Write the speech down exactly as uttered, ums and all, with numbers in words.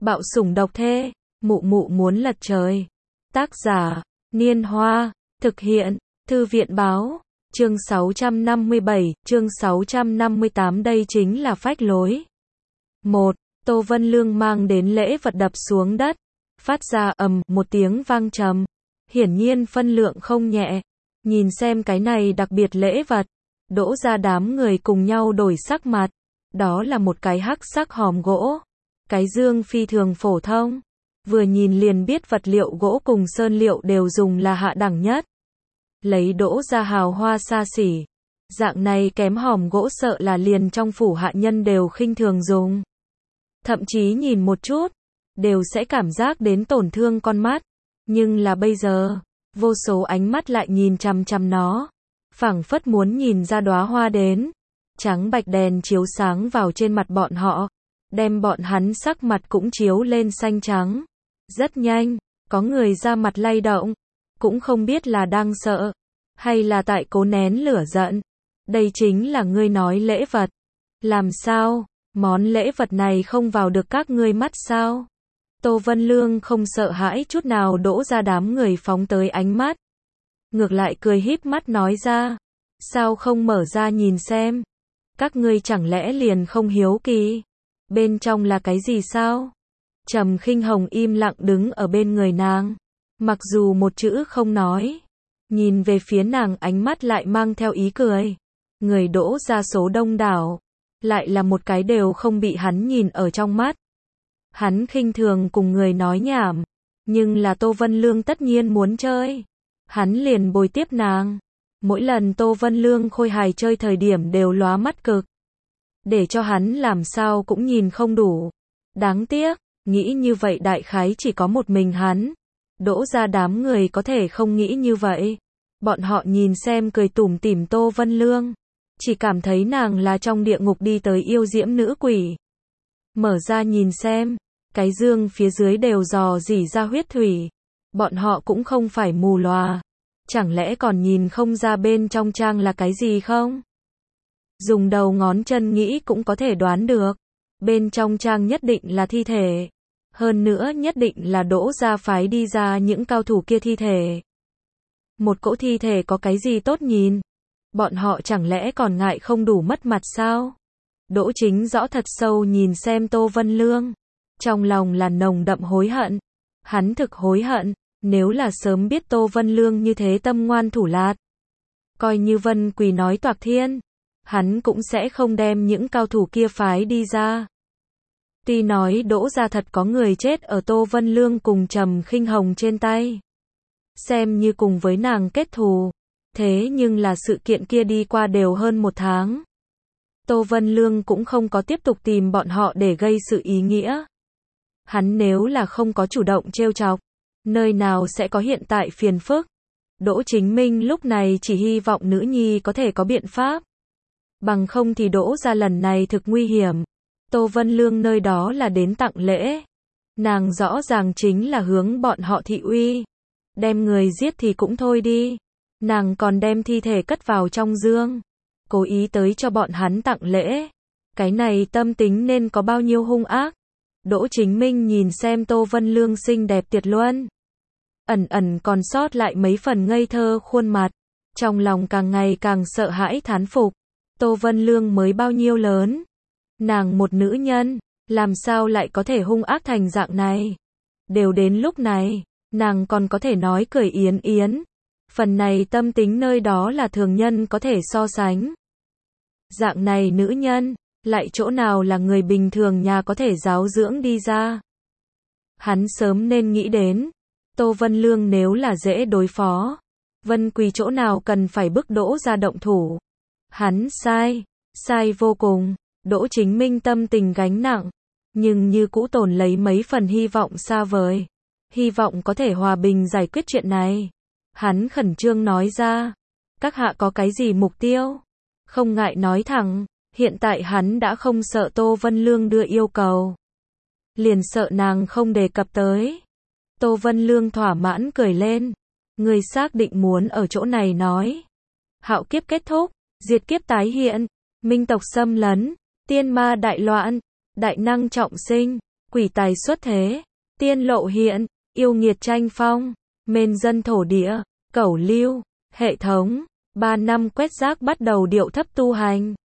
Bạo sủng độc thê, mụ mụ muốn lật trời. Tác giả, Niên Hoa, thực hiện, Thư viện báo, chương sáu trăm năm mươi bảy, chương sáu trăm năm mươi tám đây chính là phách lối. một. Tô Vân Lương mang đến lễ vật đập xuống đất, phát ra ầm một tiếng vang trầm, hiển nhiên phân lượng không nhẹ. Nhìn xem cái này đặc biệt lễ vật, đỗ ra đám người cùng nhau đổi sắc mặt. Đó là một cái hắc sắc hòm gỗ, cái dương phi thường phổ thông, vừa nhìn liền biết vật liệu gỗ cùng sơn liệu đều dùng là hạ đẳng nhất. Lấy đỗ ra hào hoa xa xỉ, dạng này kém hòm gỗ sợ là liền trong phủ hạ nhân đều khinh thường dùng. Thậm chí nhìn một chút, đều sẽ cảm giác đến tổn thương con mắt. Nhưng là bây giờ, vô số ánh mắt lại nhìn chằm chằm nó, phảng phất muốn nhìn ra đóa hoa đến. Trắng bạch đèn chiếu sáng vào trên mặt bọn họ, đem bọn hắn sắc mặt cũng chiếu lên xanh trắng. Rất nhanh, có người ra mặt lay động, cũng không biết là đang sợ, hay là tại cố nén lửa giận. Đây chính là ngươi nói lễ vật. Làm sao, món lễ vật này không vào được các ngươi mắt sao? Tô Vân Lương không sợ hãi chút nào đỗ ra đám người phóng tới ánh mắt. Ngược lại cười híp mắt nói ra, sao không mở ra nhìn xem? Các ngươi chẳng lẽ liền không hiếu kỳ? Bên trong là cái gì sao? Trầm Khinh Hồng im lặng đứng ở bên người nàng, mặc dù một chữ không nói, nhìn về phía nàng ánh mắt lại mang theo ý cười. Người đỗ ra số đông đảo, lại là một cái đều không bị hắn nhìn ở trong mắt. Hắn khinh thường cùng người nói nhảm, nhưng là Tô Vân Lương tất nhiên muốn chơi, hắn liền bồi tiếp nàng. Mỗi lần Tô Vân Lương khôi hài chơi thời điểm đều lóa mắt cực, để cho hắn làm sao cũng nhìn không đủ. Đáng tiếc, nghĩ như vậy đại khái chỉ có một mình hắn. Đỗ ra đám người có thể không nghĩ như vậy. Bọn họ nhìn xem cười tủm tỉm Tô Vân Lương, chỉ cảm thấy nàng là trong địa ngục đi tới yêu diễm nữ quỷ. Mở ra nhìn xem, cái dương phía dưới đều rò rỉ ra huyết thủy. Bọn họ cũng không phải mù lòa, chẳng lẽ còn nhìn không ra bên trong trang là cái gì không? Dùng đầu ngón chân nghĩ cũng có thể đoán được. Bên trong trang nhất định là thi thể. Hơn nữa nhất định là đỗ ra phái đi ra những cao thủ kia thi thể. Một cỗ thi thể có cái gì tốt nhìn? Bọn họ chẳng lẽ còn ngại không đủ mất mặt sao? Đỗ Chính Rõ thật sâu nhìn xem Tô Vân Lương, trong lòng là nồng đậm hối hận. Hắn thực hối hận, nếu là sớm biết Tô Vân Lương như thế tâm ngoan thủ lạt, coi như Vân Quỳ nói toạc thiên, hắn cũng sẽ không đem những cao thủ kia phái đi ra. Tuy nói đỗ ra thật có người chết ở Tô Vân Lương cùng Trầm Khinh Hồng trên tay, xem như cùng với nàng kết thù, thế nhưng là sự kiện kia đi qua đều hơn một tháng. Tô Vân Lương cũng không có tiếp tục tìm bọn họ để gây sự ý nghĩa. Hắn nếu là không có chủ động trêu chọc, nơi nào sẽ có hiện tại phiền phức. Đỗ Chính Minh lúc này chỉ hy vọng nữ nhi có thể có biện pháp. Bằng không thì đỗ ra lần này thực nguy hiểm. Tô Vân Lương nơi đó là đến tặng lễ. Nàng rõ ràng chính là hướng bọn họ thị uy. Đem người giết thì cũng thôi đi. Nàng còn đem thi thể cất vào trong dương, cố ý tới cho bọn hắn tặng lễ. Cái này tâm tính nên có bao nhiêu hung ác. Đỗ Chính Minh nhìn xem Tô Vân Lương xinh đẹp tuyệt luân, ẩn ẩn còn sót lại mấy phần ngây thơ khuôn mặt, trong lòng càng ngày càng sợ hãi thán phục. Tô Vân Lương mới bao nhiêu lớn? Nàng một nữ nhân, làm sao lại có thể hung ác thành dạng này? Đều đến lúc này, nàng còn có thể nói cười yến yến. Phần này tâm tính nơi đó là thường nhân có thể so sánh. Dạng này nữ nhân, lại chỗ nào là người bình thường nhà có thể giáo dưỡng đi ra? Hắn sớm nên nghĩ đến, Tô Vân Lương nếu là dễ đối phó, Vân Quỳ chỗ nào cần phải bức đỗ ra động thủ. Hắn sai, sai vô cùng. Đỗ Chính Minh tâm tình gánh nặng, nhưng như cũ tồn lấy mấy phần hy vọng xa vời. Hy vọng có thể hòa bình giải quyết chuyện này. Hắn khẩn trương nói ra, các hạ có cái gì mục tiêu? Không ngại nói thẳng, hiện tại hắn đã không sợ Tô Vân Lương đưa yêu cầu, liền sợ nàng không đề cập tới. Tô Vân Lương thỏa mãn cười lên, người xác định muốn ở chỗ này nói. Hạo kiếp kết thúc, diệt kiếp tái hiện, minh tộc xâm lấn, tiên ma đại loạn, đại năng trọng sinh, quỷ tài xuất thế, tiên lộ hiện, yêu nghiệt tranh phong, mên dân thổ địa, cẩu lưu, hệ thống, ba năm quét rác bắt đầu điệu thấp tu hành.